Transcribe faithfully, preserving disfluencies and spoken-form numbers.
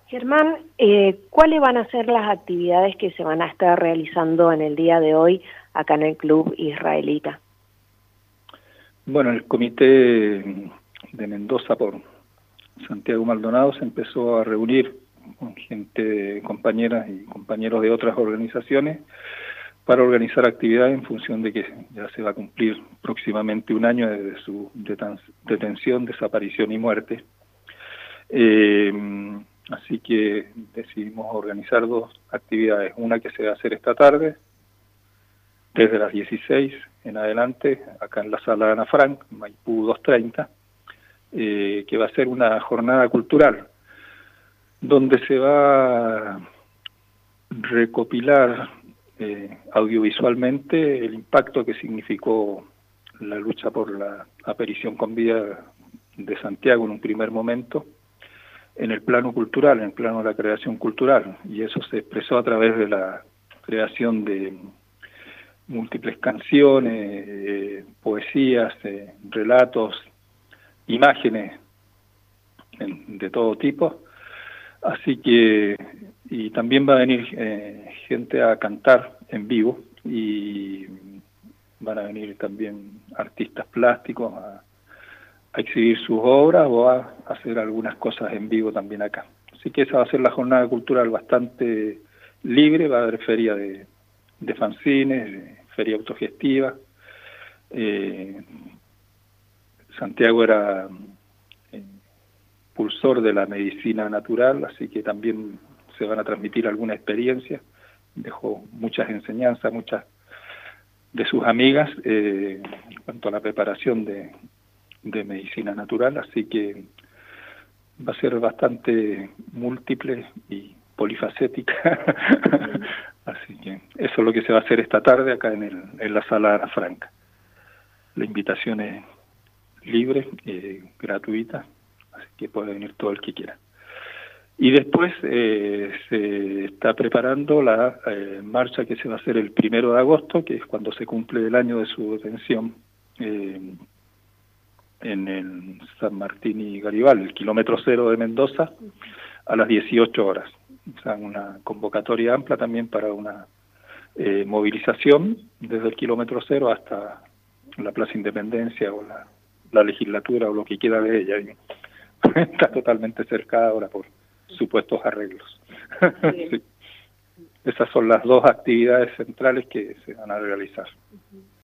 Germán, eh, ¿cuáles van a ser las actividades que se van a estar realizando en el día de hoy acá en el Club Israelita? Bueno, el comité de Mendoza por Santiago Maldonado se empezó a reunir con gente, compañeras y compañeros de otras organizaciones para organizar actividades en función de que ya se va a cumplir próximamente un año desde su detención, desaparición y muerte. Eh, así que decidimos organizar dos actividades, una que se va a hacer esta tarde, desde las dieciséis en adelante, acá en la sala Ana Frank, Maipú doscientos treinta, eh, que va a ser una jornada cultural, donde se va a recopilar eh, audiovisualmente el impacto que significó la lucha por la aparición con vida de Santiago en un primer momento, en el plano cultural, en el plano de la creación cultural, y eso se expresó a través de la creación de múltiples canciones, eh, poesías, eh, relatos, imágenes en, de todo tipo. Así que, y también va a venir eh, gente a cantar en vivo, y van a venir también artistas plásticos a, a exhibir sus obras o a hacer algunas cosas en vivo también acá. Así que esa va a ser la jornada cultural bastante libre, va a haber feria de, de fanzines, de feria autogestiva. Eh, Santiago era eh, impulsor de la medicina natural, así que también se van a transmitir algunas experiencias. Dejó muchas enseñanzas, muchas de sus amigas eh, en cuanto a la preparación de, de medicina natural, así que va a ser bastante múltiple y polifacética. Así que eso es lo que se va a hacer esta tarde acá en, el, en la sala Ana Frank. La invitación es libre, eh, gratuita, así que puede venir todo el que quiera. Y después eh, se está preparando la eh, marcha que se va a hacer el primero de agosto, que es cuando se cumple el año de su detención, eh, en el San Martín y Garibal, el kilómetro cero de Mendoza, a las dieciocho horas. O sea, una convocatoria amplia también para una eh, movilización desde el kilómetro cero hasta la Plaza Independencia o la, la legislatura o lo que queda de ella. Y está totalmente cercada ahora por supuestos arreglos. Sí. Esas son las dos actividades centrales que se van a realizar.